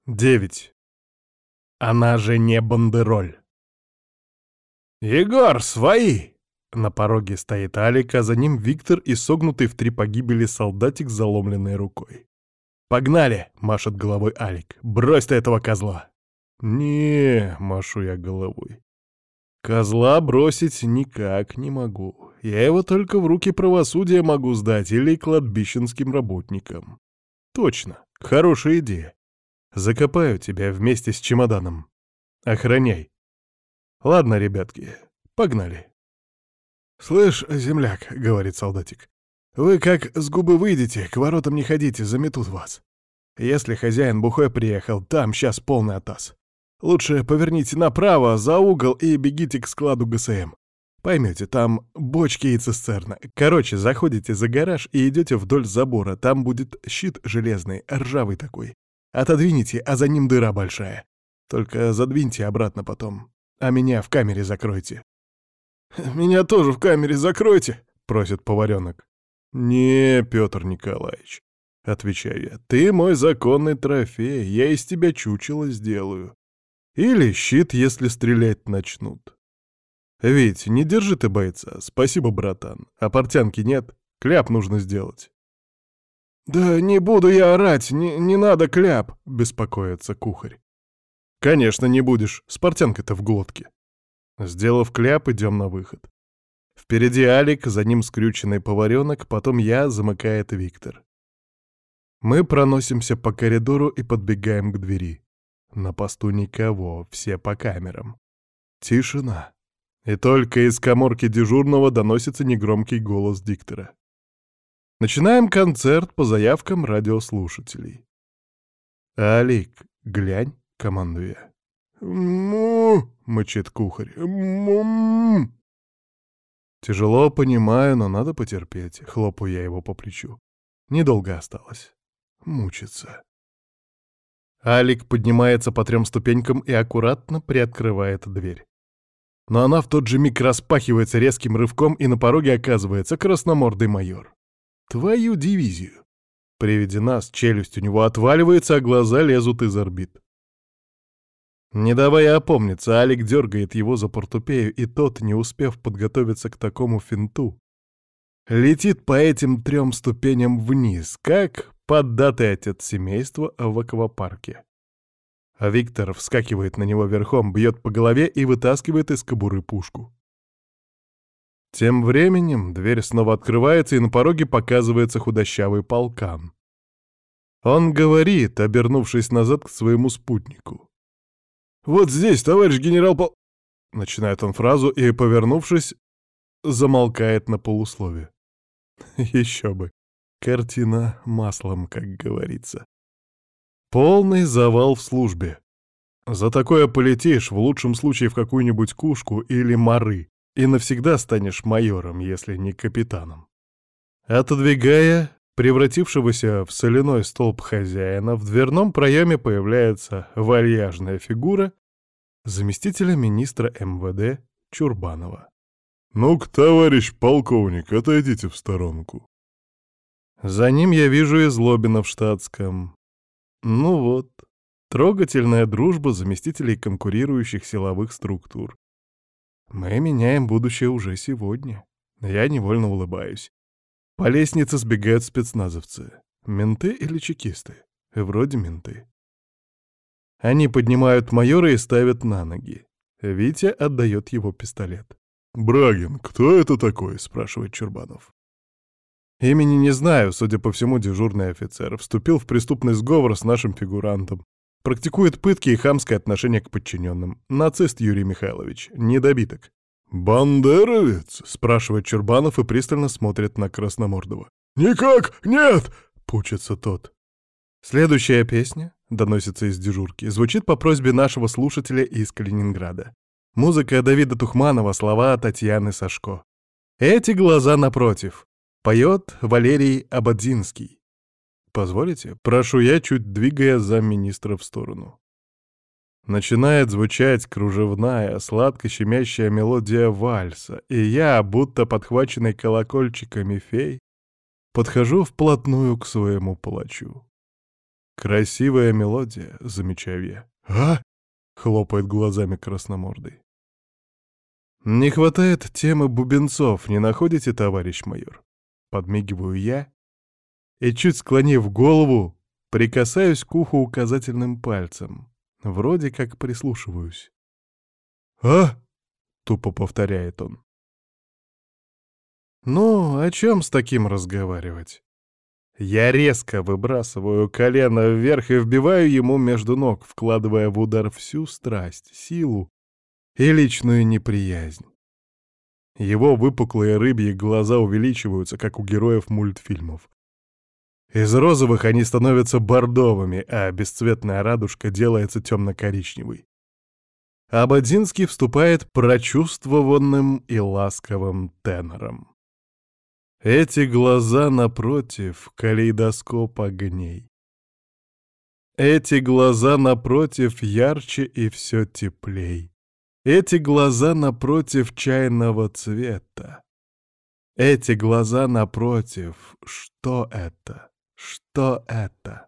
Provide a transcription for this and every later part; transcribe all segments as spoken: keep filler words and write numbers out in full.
Девять. Она же не бандероль. «Егор, свои!» На пороге стоит Алик, а за ним Виктор и согнутый в три погибели солдатик с заломленной рукой. «Погнали!» — машет головой Алик. «Брось ты этого козла!» «Не», — машу я головой. «Козла бросить никак не могу. Я его только в руки правосудия могу сдать или кладбищенским работникам». «Точно, хорошая идея. Закопаю тебя вместе с чемоданом. Охраняй. Ладно, ребятки, погнали». «Слышь, земляк», — говорит солдатик, — «вы как с губы выйдете, к воротам не ходите, заметут вас. Если хозяин бухой приехал, там сейчас полный атас. Лучше поверните направо, за угол и бегите к складу ГСМ. Поймете, там бочки и цистерна. Короче, заходите за гараж и идете вдоль забора, там будет щит железный, ржавый такой. Отодвините, а за ним дыра большая. Только задвиньте обратно потом, а меня в камере закройте». «Меня тоже в камере закройте», — просит поваренок. «Не, Петр Николаевич», — отвечаю я, — «ты мой законный трофей, я из тебя чучело сделаю. Или щит, если стрелять начнут. Вить, не держи ты бойца, спасибо, братан, а портянки нет, кляп нужно сделать». «Да не буду я орать, не, не надо кляп», — беспокоится кухарь. «Конечно, не будешь, с портянкой-то в глотке». Сделав кляп, идем на выход. Впереди Алик, за ним скрюченный поваренок, потом я, замыкает Виктор. Мы проносимся по коридору и подбегаем к двери. На посту никого, все по камерам. Тишина. И только из каморки дежурного доносится негромкий голос диктора. Начинаем концерт по заявкам радиослушателей. «Алик, глянь», — командую я. «Му!» — мычит кухарь. «Му-му!» Тяжело, понимаю, но надо потерпеть. Хлопаю я его по плечу. Недолго осталось. Мучится. Алик поднимается по трем ступенькам и аккуратно приоткрывает дверь. Но она в тот же миг распахивается резким рывком, и на пороге оказывается красномордый майор. Твою дивизию! При виде нас челюсть у него отваливается, а глаза лезут из орбит. Не давая опомниться, Алик дергает его за портупею, и тот, не успев подготовиться к такому финту, летит по этим трем ступеням вниз, как поддатый отец семейства в аквапарке. А Виктор вскакивает на него верхом, бьет по голове и вытаскивает из кобуры пушку. Тем временем дверь снова открывается, и на пороге показывается худощавый полкан. Он говорит, обернувшись назад к своему спутнику. «Вот здесь, товарищ генерал пол...» Начинает он фразу и, повернувшись, замолкает на полуслове. Еще бы. Картина маслом, как говорится. Полный завал в службе. За такое полетишь, в лучшем случае, в какую-нибудь кушку или моры, и навсегда станешь майором, если не капитаном. Отодвигая превратившегося в соляной столб хозяина, в дверном проеме появляется вальяжная фигура заместителя министра эм вэ дэ Чурбанова. «Ну-ка, товарищ полковник, отойдите в сторонку». За ним я вижу и Злобина в штатском. Ну вот, трогательная дружба заместителей конкурирующих силовых структур. Мы меняем будущее уже сегодня. Я невольно улыбаюсь. По лестнице сбегают спецназовцы. Менты или чекисты? Вроде менты. Они поднимают майора и ставят на ноги. Витя отдает его пистолет. «Брагин, кто это такой?» — спрашивает Чурбанов. Имени не знаю, судя по всему, дежурный офицер. Вступил в преступный сговор с нашим фигурантом. Практикует пытки и хамское отношение к подчиненным. Нацист Юрий Михайлович. Недобиток. «Бандеровец?» — спрашивает Чурбанов и пристально смотрит на Красномордова. «Никак нет!» — пучится тот. Следующая песня, доносится из дежурки, звучит по просьбе нашего слушателя из Калининграда. Музыка Давида Тухманова, слова Татьяны Сашко. «Эти глаза напротив» поет Валерий Ободзинский. Позволите? Прошу я, чуть двигая замминистра в сторону. Начинает звучать кружевная, сладко щемящая мелодия вальса, и я, будто подхваченный колокольчиками фей, подхожу вплотную к своему палачу. Красивая мелодия, замечаю я. «А?» — хлопает глазами красномордый. «Не хватает темы бубенцов, не находите, товарищ майор?» Подмигиваю я и, чуть склонив голову, прикасаюсь к уху указательным пальцем. Вроде как прислушиваюсь. «А?» — тупо повторяет он. «Ну, о чем с таким разговаривать?» Я резко выбрасываю колено вверх и вбиваю ему между ног, вкладывая в удар всю страсть, силу и личную неприязнь. Его выпуклые рыбьи глаза увеличиваются, как у героев мультфильмов. Из розовых они становятся бордовыми, а бесцветная радужка делается темно-коричневой. Ободзинский вступает прочувствованным и ласковым тенором. Эти глаза напротив — калейдоскоп огней. Эти глаза напротив ярче и все теплей. Эти глаза напротив чайного цвета. Эти глаза напротив, что это? Что это?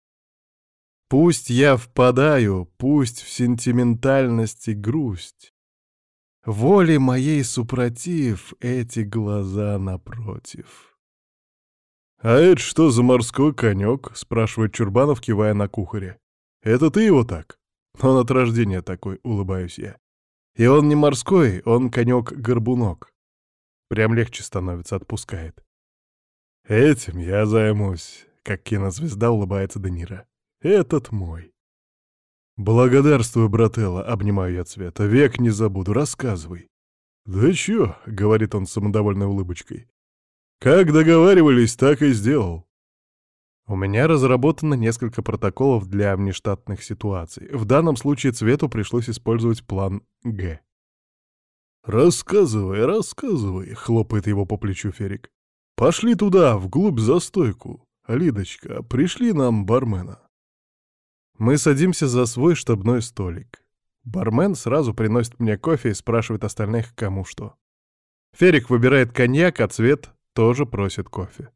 Пусть я впадаю, пусть в сентиментальность и грусть. Воле моей супротив эти глаза напротив. «А это что за морской конек?» — спрашивает Чурбанов, кивая на кухаря. «Это ты его так?» «Он от рождения такой», — улыбаюсь я. «И он не морской, он конек-горбунок». Прям легче становится, отпускает. «Этим я займусь», — как кинозвезда улыбается Де Ниро. «Этот мой». «Благодарствую, брателло», — обнимаю я Цвета. «Век не забуду, рассказывай». «Да чё?» — говорит он с самодовольной улыбочкой. «Как договаривались, так и сделал». У меня разработано несколько протоколов для внештатных ситуаций. В данном случае Цвету пришлось использовать план Г. «Рассказывай, рассказывай», — хлопает его по плечу Ферик. «Пошли туда, вглубь за стойку. Лидочка, пришли нам бармена». Мы садимся за свой штабной столик. Бармен сразу приносит мне кофе и спрашивает остальных, кому что. Ферик выбирает коньяк, а Цвет тоже просит кофе.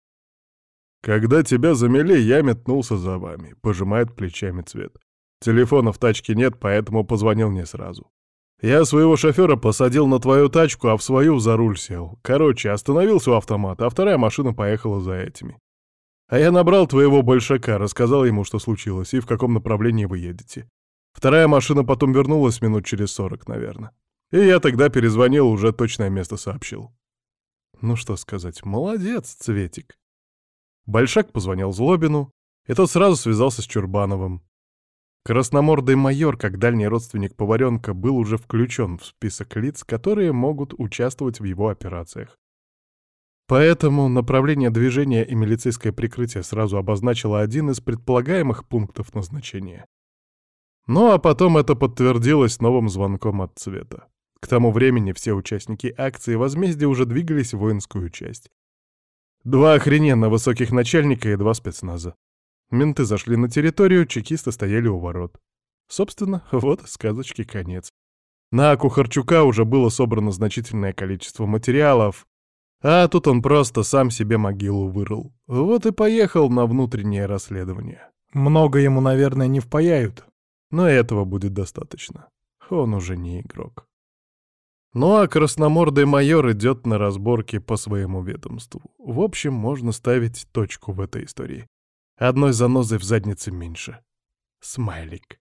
«Когда тебя замели, я метнулся за вами», — пожимает плечами Цвет. «Телефона в тачке нет, поэтому позвонил не сразу. Я своего шофера посадил на твою тачку, а в свою за руль сел. Короче, остановился у автомата, а вторая машина поехала за этими. А я набрал твоего большака, рассказал ему, что случилось, и в каком направлении вы едете. Вторая машина потом вернулась минут через сорок, наверное. И я тогда перезвонил, уже точное место сообщил». Ну что сказать, молодец, Цветик. Большак позвонил Злобину, и тот сразу связался с Чурбановым. Красномордый майор, как дальний родственник Поваренка, был уже включен в список лиц, которые могут участвовать в его операциях. Поэтому направление движения и милицейское прикрытие сразу обозначило один из предполагаемых пунктов назначения. Ну а потом это подтвердилось новым звонком от Цвета. К тому времени все участники акции возмездия уже двигались в воинскую часть. Два охрененно высоких начальника и два спецназа. Менты зашли на территорию, чекисты стояли у ворот. Собственно, вот сказочки конец. На Кухарчука уже было собрано значительное количество материалов, а тут он просто сам себе могилу вырыл. Вот и поехал на внутреннее расследование. Много ему, наверное, не впаяют, но этого будет достаточно. Он уже не игрок. Ну а красномордый майор идет на разборки по своему ведомству. В общем, можно ставить точку в этой истории. Одной занозой в заднице меньше. Смайлик.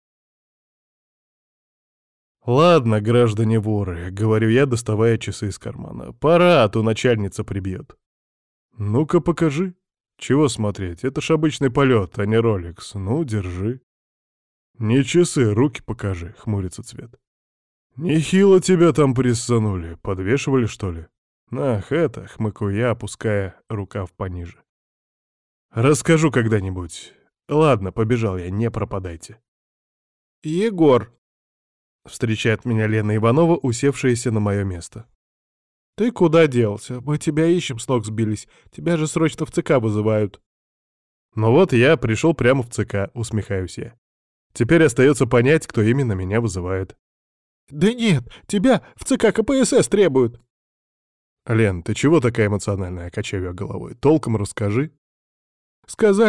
«Ладно, граждане воры», — говорю я, доставая часы из кармана. «Пора, а то начальница прибьет». «Ну-ка покажи». «Чего смотреть? Это ж обычный полет, а не роликс. Ну, держи». «Не часы, руки покажи», — хмурится Цвет. «Нехило тебя там прессанули. Подвешивали, что ли?» «Ах, это», — хмыкаю я, опуская рукав пониже. «Расскажу когда-нибудь. Ладно, побежал я, не пропадайте». «Егор», — встречает меня Лена Иванова, усевшаяся на мое место. «Ты куда делся? Мы тебя ищем, с ног сбились. Тебя же срочно в ЦК вызывают». «Ну вот я пришел прямо в ЦК», — усмехаюсь я. «Теперь остается понять, кто именно меня вызывает». «Да нет, тебя в ЦК КПСС требуют». «Лен, ты чего такая эмоциональная?» — качаю я головой. «Толком расскажи». «Сказали,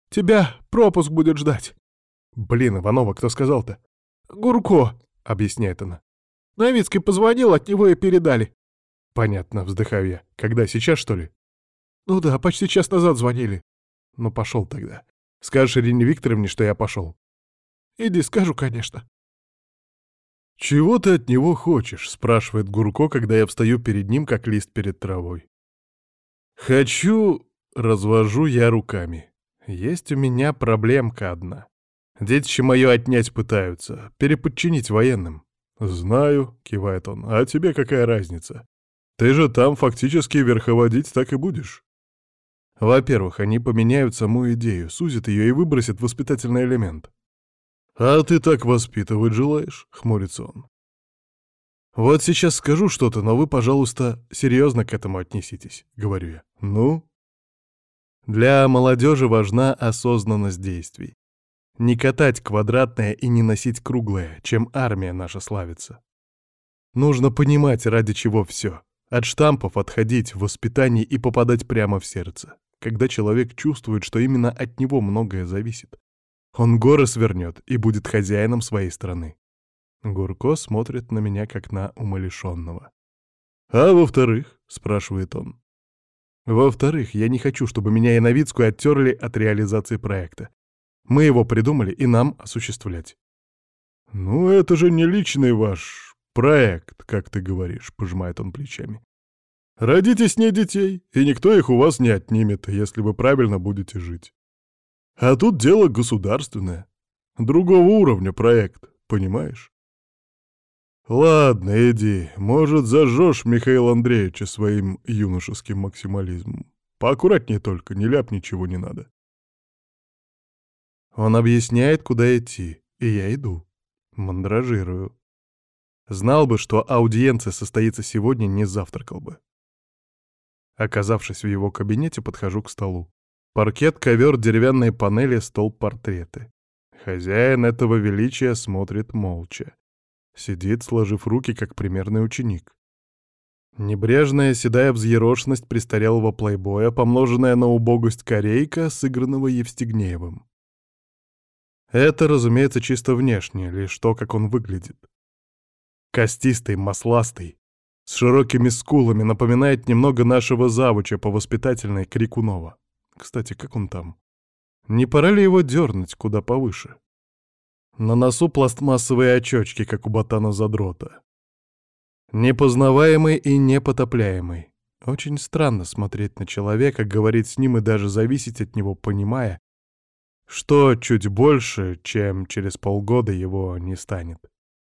Тебя пропуск будет ждать». «Блин, Иванова, кто сказал-то?» «Гурко», — объясняет она. «Новицкий позвонил, от него и передали». «Понятно», — вздыхаю я. «Когда, сейчас, что ли?» «Ну да, почти час назад звонили». «Ну пошел тогда. Скажешь Ирине Викторовне, что я пошел?» «Иди, скажу, конечно». «Чего ты от него хочешь?» — спрашивает Гурко, когда я встаю перед ним, как лист перед травой. «Хочу...» — развожу я руками. «Есть у меня проблемка одна. Детище мое отнять пытаются, переподчинить военным». «Знаю», — кивает он, — «а тебе какая разница? Ты же там фактически верховодить так и будешь». Во-первых, они поменяют саму идею, сузят ее и выбросят воспитательный элемент. «А ты так воспитывать желаешь?» — хмурится он. «Вот сейчас скажу что-то, но вы, пожалуйста, серьезно к этому отнеситесь», — говорю я. «Ну?» Для молодежи важна осознанность действий. Не катать квадратное и не носить круглое, чем армия наша славится. Нужно понимать, ради чего все. От штампов отходить в воспитании и попадать прямо в сердце. Когда человек чувствует, что именно от него многое зависит. Он горы свернет и будет хозяином своей страны. Гурко смотрит на меня, как на умалишенного. «А во-вторых?» — спрашивает он. «Во-вторых, я не хочу, чтобы меня и Новицкую оттерли от реализации проекта. Мы его придумали, и нам осуществлять». «Ну, это же не личный ваш проект, как ты говоришь», — пожимает он плечами. «Родите с ней детей, и никто их у вас не отнимет, если вы правильно будете жить. А тут дело государственное, другого уровня проект, понимаешь?» «Ладно, иди, может, зажжешь Михаила Андреевича своим юношеским максимализмом. Поаккуратнее только, не ляп, ничего не надо». Он объясняет, куда идти, и я иду. Мандражирую. Знал бы, что аудиенция состоится сегодня, не завтракал бы. Оказавшись в его кабинете, подхожу к столу. Паркет, ковер, деревянные панели, стол, портреты. Хозяин этого величия смотрит молча. Сидит, сложив руки, как примерный ученик. Небрежная седая взъерошенность престарелого плейбоя, помноженная на убогость корейка, сыгранного Евстигнеевым. Это, разумеется, чисто внешне, лишь то, как он выглядит. Костистый, масластый, с широкими скулами, напоминает немного нашего завуча по воспитательной Крикунова. Кстати, как он там? Не пора ли его дернуть куда повыше? На носу пластмассовые очечки, как у ботана-задрота. Непознаваемый и непотопляемый. Очень странно смотреть на человека, говорить с ним и даже зависеть от него, понимая, что чуть больше, чем через полгода его не станет.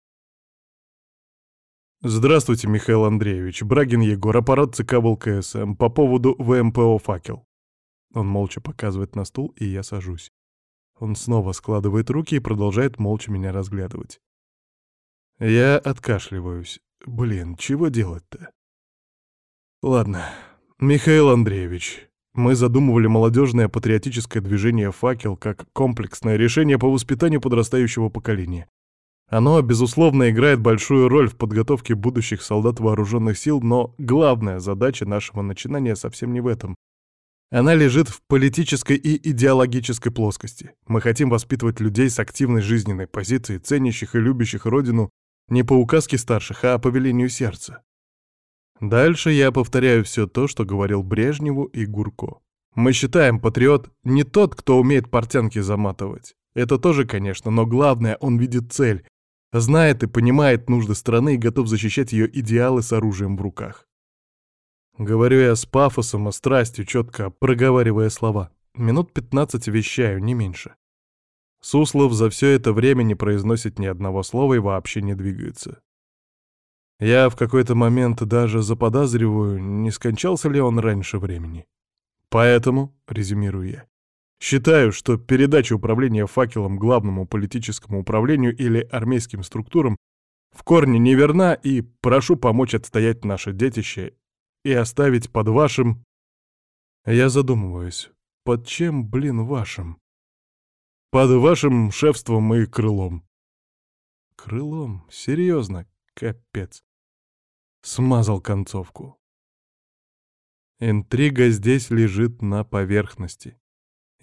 «Здравствуйте, Михаил Андреевич. Брагин Егор, аппарат ЦК ВЛКСМ. По поводу ВМПО «Факел». Он молча показывает на стул, и я сажусь. Он снова складывает руки и продолжает молча меня разглядывать. Я откашливаюсь. Блин, чего делать-то? Ладно, Михаил Андреевич, мы задумывали молодежное патриотическое движение «Факел» как комплексное решение по воспитанию подрастающего поколения. Оно, безусловно, играет большую роль в подготовке будущих солдат вооруженных сил, но главная задача нашего начинания совсем не в этом. Она лежит в политической и идеологической плоскости. Мы хотим воспитывать людей с активной жизненной позицией, ценящих и любящих родину не по указке старших, а по велению сердца. Дальше я повторяю все то, что говорил Брежневу и Гурко. Мы считаем, патриот не тот, кто умеет портянки заматывать. Это тоже, конечно, но главное, он видит цель, знает и понимает нужды страны и готов защищать ее идеалы с оружием в руках. Говорю я с пафосом и страстью, четко проговаривая слова. Минут пятнадцать вещаю, не меньше. Суслов за все это время не произносит ни одного слова и вообще не двигается. Я в какой-то момент даже заподозриваю, не скончался ли он раньше времени. Поэтому, резюмирую я, считаю, что передача управления «Факелом» главному политическому управлению или армейским структурам в корне неверна, и прошу помочь отстоять наше детище и оставить под вашим... Я задумываюсь, под чем, блин, вашим? Под вашим шефством и крылом. Крылом? Серьезно? Капец. Смазал концовку. Интрига здесь лежит на поверхности.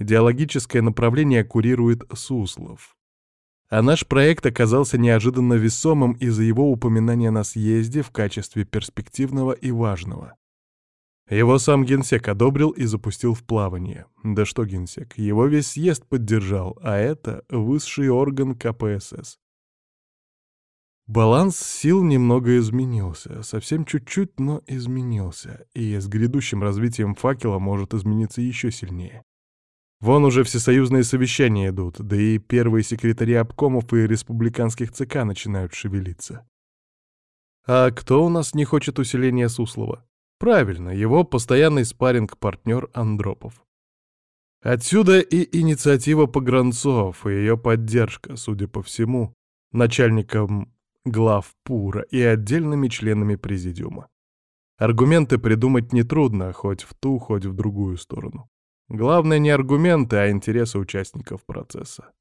Идеологическое направление курирует Суслов. А наш проект оказался неожиданно весомым из-за его упоминания на съезде в качестве перспективного и важного. Его сам генсек одобрил и запустил в плавание. Да что генсек, его весь съезд поддержал, а это высший орган ка пэ эс эс. Баланс сил немного изменился, совсем чуть-чуть, но изменился, и с грядущим развитием факела может измениться еще сильнее. Вон уже всесоюзные совещания идут, да и первые секретари обкомов и республиканских ЦК начинают шевелиться. А кто у нас не хочет усиления Суслова? Правильно, его постоянный спарринг-партнер Андропов. Отсюда и инициатива погранцов, и ее поддержка, судя по всему, начальником главпура и отдельными членами президиума. Аргументы придумать нетрудно, хоть в ту, хоть в другую сторону. Главное не аргументы, а интересы участников процесса.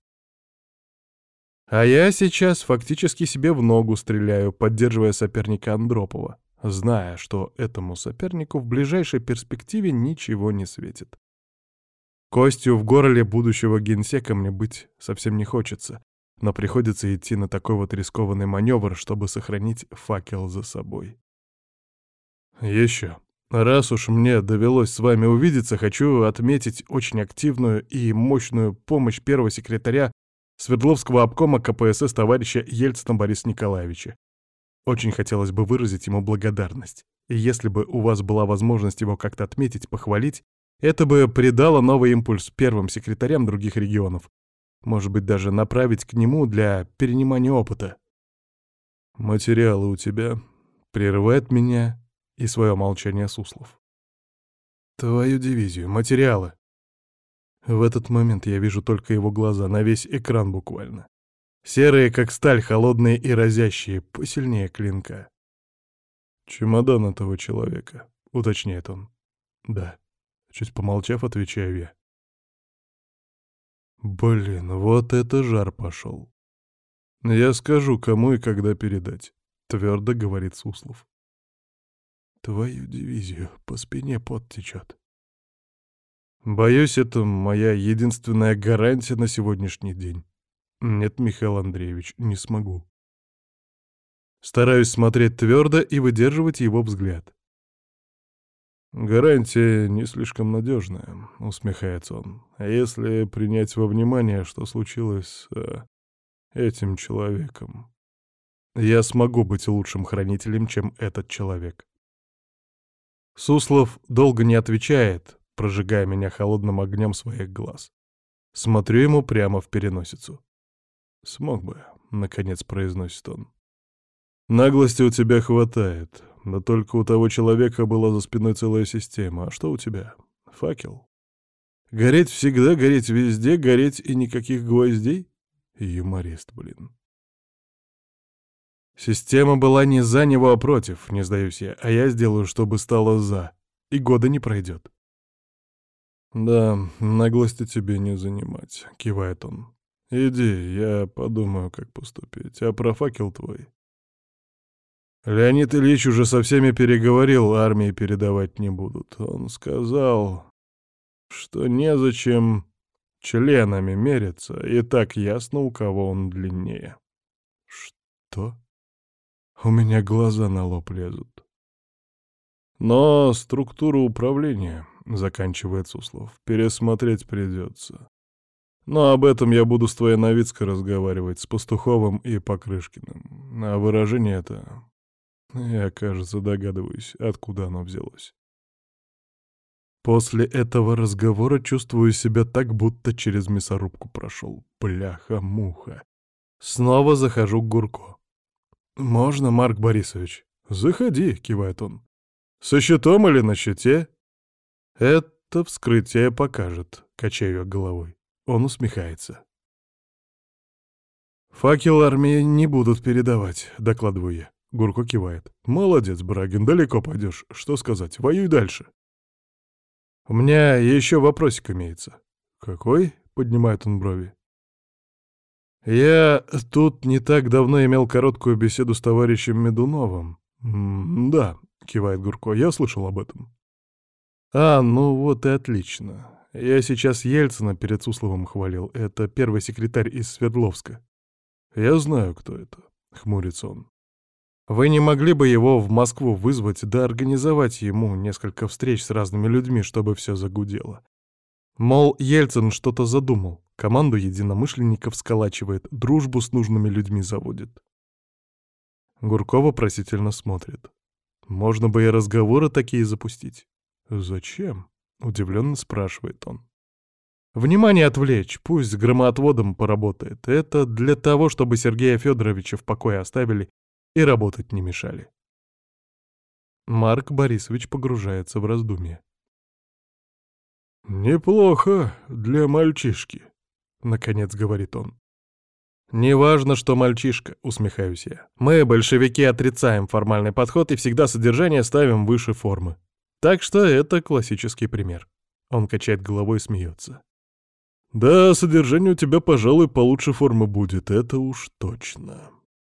А я сейчас фактически себе в ногу стреляю, поддерживая соперника Андропова, зная, что этому сопернику в ближайшей перспективе ничего не светит. Костью в горле будущего генсека мне быть совсем не хочется, но приходится идти на такой вот рискованный маневр, чтобы сохранить факел за собой. Еще. Раз уж мне довелось с вами увидеться, хочу отметить очень активную и мощную помощь первого секретаря Свердловского обкома ка пэ эс эс товарища Ельцина Бориса Николаевича. Очень хотелось бы выразить ему благодарность. И если бы у вас была возможность его как-то отметить, похвалить, это бы придало новый импульс первым секретарям других регионов. Может быть, даже направить к нему для перенимания опыта. Материалы у тебя. Прерывает меня и свое молчание Суслов. Твою дивизию, материалы. В этот момент я вижу только его глаза, на весь экран буквально. Серые, как сталь, холодные и разящие, посильнее клинка. «Чемодан этого человека», — уточняет он. «Да». Чуть помолчав, отвечаю я. Блин, вот это жар пошел. Я скажу, кому и когда передать, твердо говорит Суслов. Твою дивизию, по спине пот течет. Боюсь, это моя единственная гарантия на сегодняшний день. Нет, Михаил Андреевич, не смогу. Стараюсь смотреть твердо и выдерживать его взгляд. «Гарантия не слишком надежная», — усмехается он. «А если принять во внимание, что случилось с э, этим человеком, я смогу быть лучшим хранителем, чем этот человек». Суслов долго не отвечает, прожигая меня холодным огнем своих глаз. Смотрю ему прямо в переносицу. «Смог бы», — наконец произносит он. «Наглости у тебя хватает». Да только у того человека была за спиной целая система. А что у тебя? Факел? Гореть всегда, гореть везде, гореть и никаких гвоздей? Юморист, блин. Система была не за него, а против, не сдаюсь я, а я сделаю, чтобы стало за. И года не пройдет. Да, наглости тебе не занимать, кивает он. Иди, я подумаю, как поступить. А про факел твой? Леонид Ильич уже со всеми переговорил, армии передавать не будут. Он сказал, что незачем членами мериться, и так ясно, у кого он длиннее. Что? У меня глаза на лоб лезут. Но структуру управления, заканчивает Суслов, пересмотреть придется. Но об этом я буду с твоей Новицкой разговаривать, с Пастуховым и Покрышкиным. А выражение это... Я, кажется, догадываюсь, откуда оно взялось. После этого разговора чувствую себя так, будто через мясорубку прошел. Бляха-муха. Снова захожу к Гурко. «Можно, Марк Борисович?» «Заходи», — кивает он. «Со щитом или на щите?» «Это вскрытие покажет», — качаю я головой. Он усмехается. «Факел армии не будут передавать», — докладываю я. Гурко кивает. «Молодец, Брагин, далеко пойдешь. Что сказать? Воюй дальше». «У меня еще вопросик имеется». «Какой?» — поднимает он брови. «Я тут не так давно имел короткую беседу с товарищем Медуновым». «Да», — кивает Гурко, — «я слышал об этом». «А, ну вот и отлично. Я сейчас Ельцина перед Сусловым хвалил. Это первый секретарь из Свердловска. Я знаю, кто это, — хмурится он. Вы не могли бы его в Москву вызвать, да организовать ему несколько встреч с разными людьми, чтобы все загудело? Мол, Ельцин что-то задумал, команду единомышленников сколачивает, дружбу с нужными людьми заводит. Гурко вопросительно смотрит. Можно бы и разговоры такие запустить. Зачем? Удивленно спрашивает он. Внимание отвлечь, пусть с громоотводом поработает. Это для того, чтобы Сергея Федоровича в покое оставили и работать не мешали. Марк Борисович погружается в раздумье. «Неплохо для мальчишки», — наконец говорит он. «Неважно, что мальчишка», — усмехаюсь я. «Мы, большевики, отрицаем формальный подход и всегда содержание ставим выше формы. Так что это классический пример». Он качает головой и смеется. «Да, содержание у тебя, пожалуй, получше формы будет, это уж точно».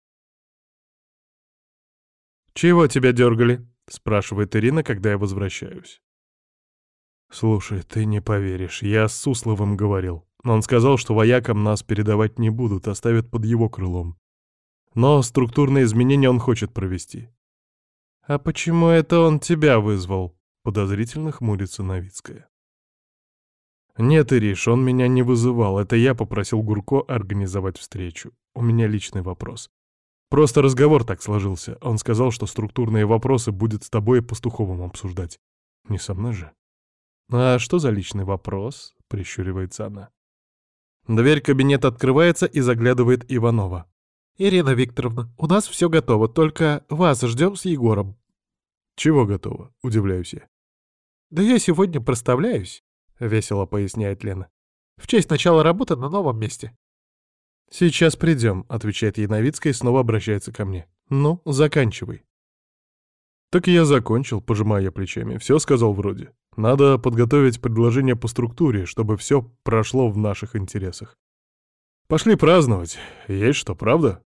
«Чего тебя дергали?» — спрашивает Ирина, когда я возвращаюсь. «Слушай, ты не поверишь, я с Сусловым говорил. Он сказал, что воякам нас передавать не будут, оставят под его крылом. Но структурные изменения он хочет провести». «А почему это он тебя вызвал?» — подозрительно хмурится Новицкая. «Нет, Ириш, он меня не вызывал. Это я попросил Гурко организовать встречу. У меня личный вопрос. Просто разговор так сложился. Он сказал, что структурные вопросы будет с тобой и Пастуховым обсуждать. Не со мной же». «А что за личный вопрос?» — прищуривается она. Дверь кабинета открывается и заглядывает Иванова. «Ирина Викторовна, у нас все готово, только вас ждем с Егором». «Чего готово?» — удивляюсь я. «Да я сегодня проставляюсь», — весело поясняет Лена. «В честь начала работы на новом месте». «Сейчас придем», — отвечает ей Новицкая и снова обращается ко мне. «Ну, заканчивай». «Так я закончил», — пожимаю я плечами. «Все сказал вроде. Надо подготовить предложение по структуре, чтобы все прошло в наших интересах. Пошли праздновать. Есть что, правда?»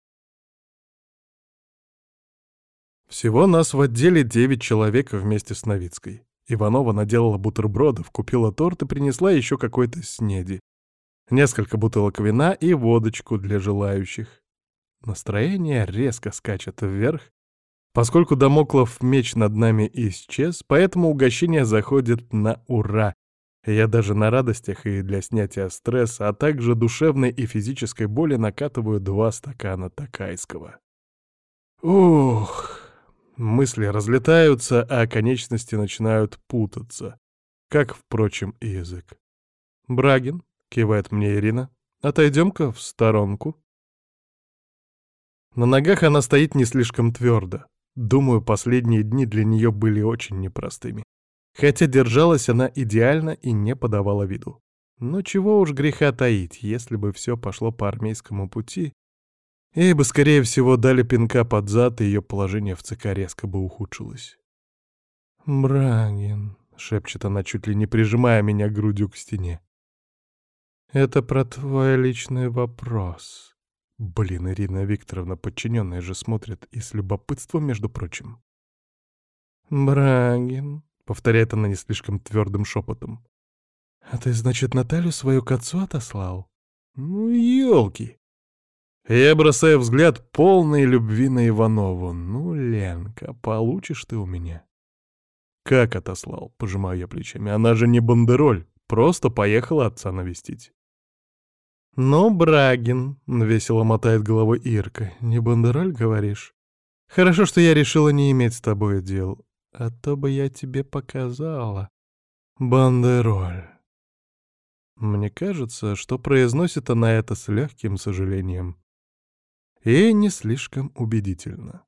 Всего нас в отделе девять человек вместе с Новицкой. Иванова наделала бутербродов, купила торт и принесла еще какой-то снеди. Несколько бутылок вина и водочку для желающих. Настроение резко скачет вверх. Поскольку дамоклов меч над нами исчез, поэтому угощение заходит на ура. Я даже на радостях и для снятия стресса, а также душевной и физической боли накатываю два стакана такайского. Ух! Мысли разлетаются, а конечности начинают путаться. Как, впрочем, и язык. «Брагин», — кивает мне Ирина, — «отойдем-ка в сторонку». На ногах она стоит не слишком твердо. Думаю, последние дни для нее были очень непростыми. Хотя держалась она идеально и не подавала виду. Но чего уж греха таить, если бы все пошло по армейскому пути, ей бы, скорее всего, дали пинка под зад, и ее положение в ЦК резко бы ухудшилось. «Брагин», — шепчет она, чуть ли не прижимая меня грудью к стене. «Это про твой личный вопрос». Блин, Ирина Викторовна, подчиненные же смотрят и с любопытством, между прочим. «Брагин», — повторяет она не слишком твердым шепотом. «А ты, значит, Наталью свою к отцу отослал?» «Ну, елки!» Я бросаю взгляд полной любви на Иванову. «Ну, Ленка, получишь ты у меня». «Как отослал?» — пожимаю я плечами. «Она же не бандероль, просто поехала отца навестить». «Ну, Брагин», — весело мотает головой Ирка, — «не бандероль, говоришь? Хорошо, что я решила не иметь с тобой дел, а то бы я тебе показала. Бандероль». Мне кажется, что произносит она это с легким сожалением. И не слишком убедительно.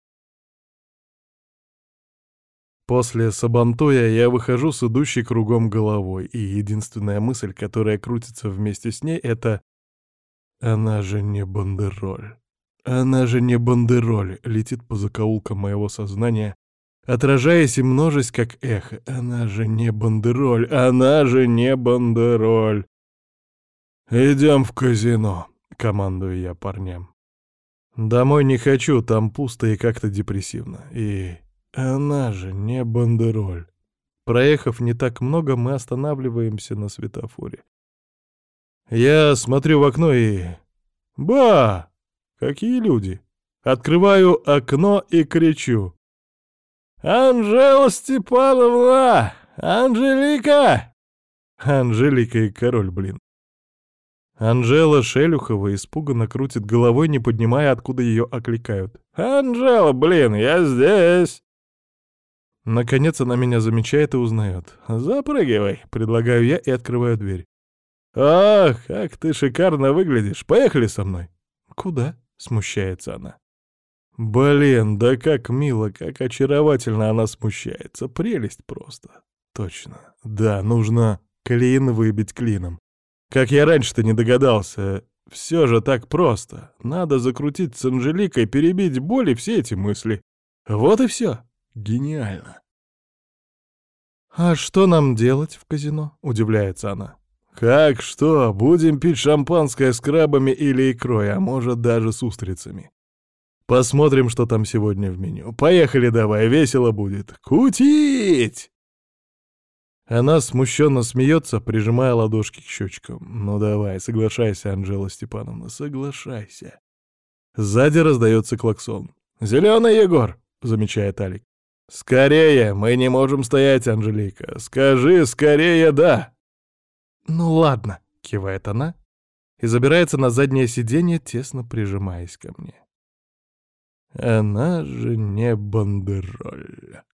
После сабантуя я выхожу с идущей кругом головой, и единственная мысль, которая крутится вместе с ней, это «Она же не бандероль! Она же не бандероль!» летит по закоулкам моего сознания, отражаясь и множась, как эхо. «Она же не бандероль! Она же не бандероль!» «Идем в казино!» — командую я парням. «Домой не хочу, там пусто и как-то депрессивно. И она же не бандероль!» Проехав не так много, мы останавливаемся на светофоре. Я смотрю в окно и... Ба! Какие люди! Открываю окно и кричу. «Анжела Степановна! Анжелика!» Анжелика и король, блин. Анжела Шелюхова испуганно крутит головой, не поднимая, откуда ее окликают. «Анжела, блин, я здесь!» Наконец она меня замечает и узнает. «Запрыгивай», — предлагаю я и открываю дверь. «Ах, как ты шикарно выглядишь! Поехали со мной!» «Куда?» — смущается она. Блин, да как мило, как очаровательно она смущается. Прелесть просто. Точно. Да, нужно клин выбить клином. Как я раньше-то не догадался. Все же так просто. Надо закрутить с Анжеликой, перебить боль и все эти мысли. Вот и все. Гениально. «А что нам делать в казино?» — удивляется она. «Как что? Будем пить шампанское с крабами или икрой, а может даже с устрицами. Посмотрим, что там сегодня в меню. Поехали давай, весело будет. Кутить!» Она смущенно смеется, прижимая ладошки к щечкам. «Ну давай, соглашайся, Анжела Степановна, соглашайся». Сзади раздается клаксон. «Зеленый Егор!» — замечает Алик. «Скорее! Мы не можем стоять, Анжелика! Скажи скорее «да»!» «Ну ладно», — кивает она и забирается на заднее сиденье, тесно прижимаясь ко мне. Она же не бандероль.